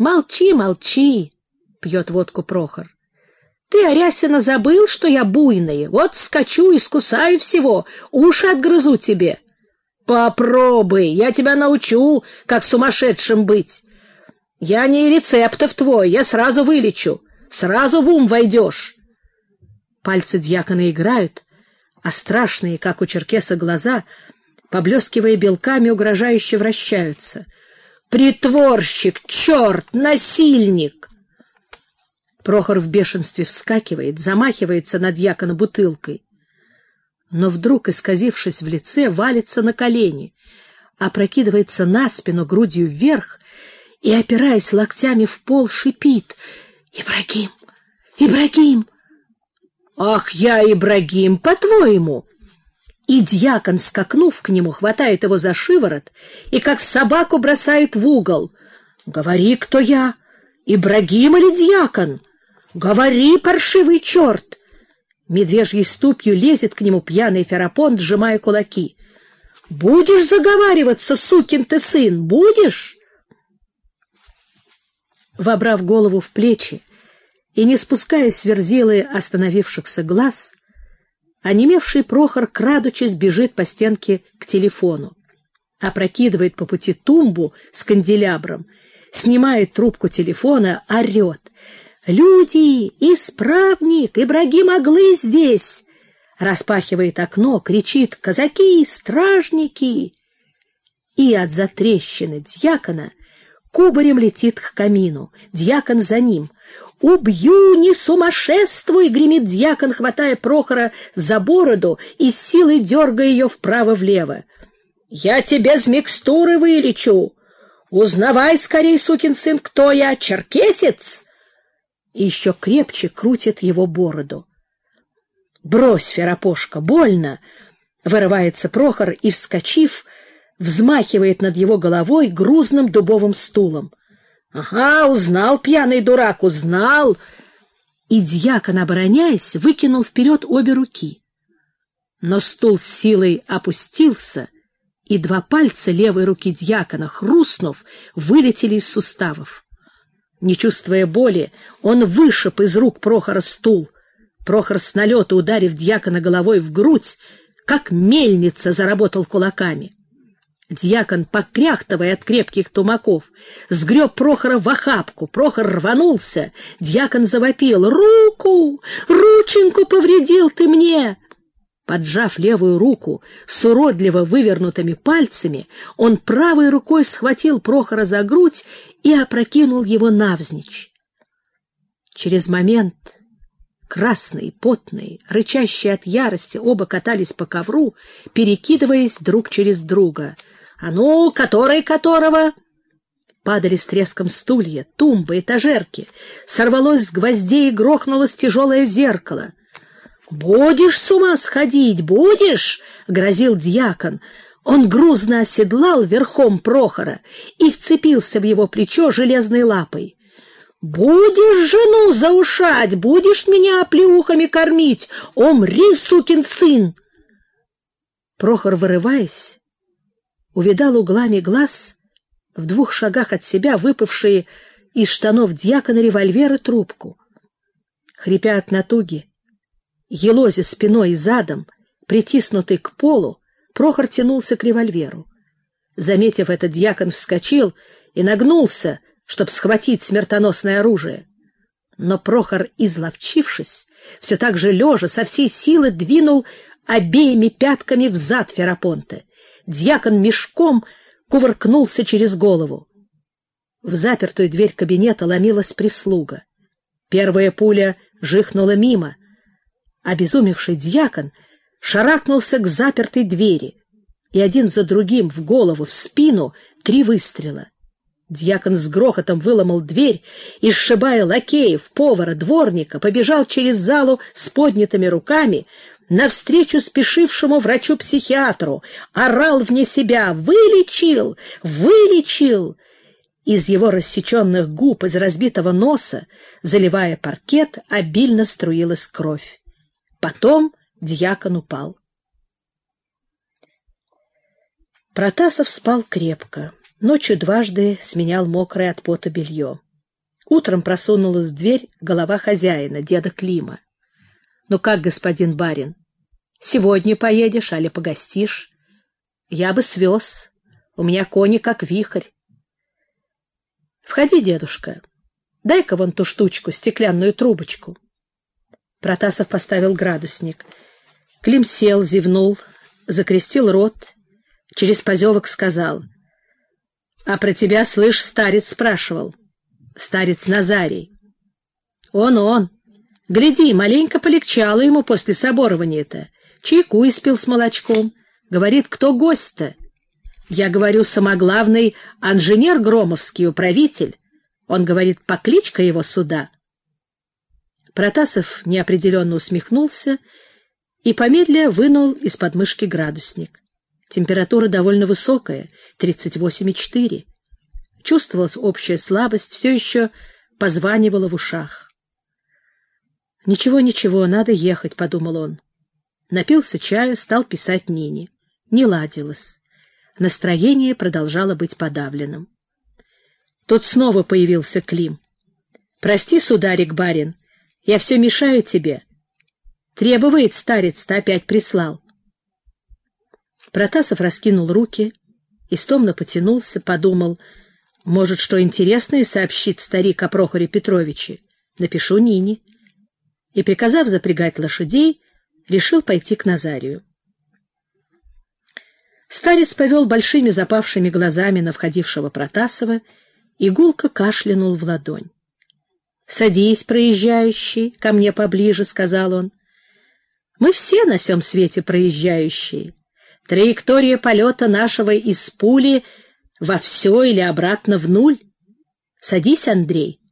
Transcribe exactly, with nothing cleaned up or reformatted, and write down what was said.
Молчи, молчи, — пьет водку Прохор. Ты, Арясина, забыл, что я буйный? Вот вскочу и скусаю всего, уши отгрызу тебе. Попробуй, я тебя научу, как сумасшедшим быть. Я не рецептов твой, я сразу вылечу, сразу в ум войдешь. Пальцы дьякона играют, а страшные, как у черкеса, глаза, поблескивая белками, угрожающе вращаются. Притворщик, черт, насильник! Прохор в бешенстве вскакивает, замахивается на дьякона бутылкой, но вдруг, исказившись в лице, валится на колени, опрокидывается на спину грудью вверх и, опираясь локтями в пол, шипит: «Ибрагим! Ибрагим!» «Ах, я Ибрагим, по-твоему!» И дьякон, скакнув к нему, хватает его за шиворот и как собаку бросает в угол. «Говори, кто я, Ибрагим или дьякон? Говори, паршивый черт!» Медвежьей ступью лезет к нему пьяный Ферапонт, сжимая кулаки. «Будешь заговариваться, сукин ты сын, будешь?» Вобрав голову в плечи и не спуская с Верзилы остановившихся глаз, онемевший Прохор, крадучись, бежит по стенке к телефону, опрокидывает по пути тумбу с канделябром, снимает трубку телефона, орет: «Люди! Исправник! Ибрагим Аглы здесь!» Распахивает окно, кричит: «Казаки! Стражники!» И от затрещины дьякона кубарем летит к камину. Дьякон за ним. «Убью, не сумасшествуй!» — гремит дьякон, хватая Прохора за бороду и с силой дергая ее вправо-влево. «Я тебе с микстуры вылечу! Узнавай скорей, сукин сын, кто я, черкесец!» И еще крепче крутит его бороду. «Брось, Ферапошка, больно!» — вырывается Прохор и, вскочив, взмахивает над его головой грузным дубовым стулом. «Ага, узнал, пьяный дурак, узнал!» И дьякон, обороняясь, выкинул вперед обе руки. Но стул с силой опустился, и два пальца левой руки дьякона, хрустнув, вылетели из суставов. Не чувствуя боли, он вышиб из рук Прохора стул. Прохор с налета, ударив дьякона головой в грудь, как мельница, заработал кулаками. Дьякон, покряхтывая от крепких тумаков, сгреб Прохора в охапку. Прохор рванулся. Дьякон завопил: «Руку! Рученьку повредил ты мне!» Поджав левую руку с уродливо вывернутыми пальцами, он правой рукой схватил Прохора за грудь и опрокинул его навзничь. Через момент, красные, потные, рычащие от ярости, оба катались по ковру, перекидываясь друг через друга. «А ну, который которого?» Падали с треском стулья, тумбы, этажерки. Сорвалось с гвоздей и грохнулось тяжелое зеркало. «Будешь с ума сходить, будешь?» — грозил дьякон. Он грузно оседлал верхом Прохора и вцепился в его плечо железной лапой. «Будешь жену заушать, будешь меня оплеухами кормить, умри, сукин сын!» Прохор, вырываясь, увидал углами глаз в двух шагах от себя выпавшие из штанов дьякона револьвер и трубку. Хрипя от натуги, елозя спиной и задом, притиснутый к полу, Прохор тянулся к револьверу. Заметив это, дьякон вскочил и нагнулся, чтобы схватить смертоносное оружие. Но Прохор, изловчившись, все так же лежа, со всей силы двинул обеими пятками взад Ферапонта. Дьякон мешком кувыркнулся через голову. В запертую дверь кабинета ломилась прислуга. Первая пуля жихнула мимо. Обезумевший дьякон шарахнулся к запертой двери, и один за другим в голову, в спину три выстрела. Дьякон с грохотом выломал дверь и, сшибая лакеев, повара, дворника, побежал через залу с поднятыми руками навстречу спешившему врачу-психиатру, орал вне себя: «Вылечил! Вылечил!» Из его рассеченных губ, из разбитого носа, заливая паркет, обильно струилась кровь. Потом дьякон упал. Протасов спал крепко. Ночью дважды сменял мокрое от пота белье. Утром просунулась в дверь голова хозяина, деда Клима. — Ну как, господин барин, сегодня поедешь, али погостишь? Я бы свез. У меня кони как вихрь. — Входи, дедушка. Дай-ка вон ту штучку, стеклянную трубочку. Протасов поставил градусник. Клим сел, зевнул, закрестил рот, через позевок сказал: — А про тебя, слышь, старец спрашивал. Старец Назарий. Он, он. Гляди, маленько полегчало ему после соборования-то. Чайку испил с молочком. Говорит, кто гость-то? Я говорю, самоглавный инженер Громовский, управитель. Он говорит, покличка его сюда. Протасов неопределенно усмехнулся и помедля вынул из подмышки градусник. Температура довольно высокая, тридцать восемь и четыре. Чувствовалась общая слабость, все еще позванивала в ушах. «Ничего, ничего, надо ехать», — подумал он. Напился чаю, стал писать Нине. Не ладилось. Настроение продолжало быть подавленным. Тут снова появился Клим. «Прости, сударик барин, я все мешаю тебе. Требует старец-то опять прислал». Протасов раскинул руки, истомно потянулся, подумал, может, что интересное сообщит старик о Прохоре Петровиче. Напишу Нине. И, приказав запрягать лошадей, решил пойти к Назарию. Старец повел большими запавшими глазами на входившего Протасова и гулко кашлянул в ладонь. — Садись, проезжающий, ко мне поближе, — сказал он. — Мы все на сём свете проезжающие. Траектория полета нашего из пули во все или обратно в нуль. Садись, Андрей.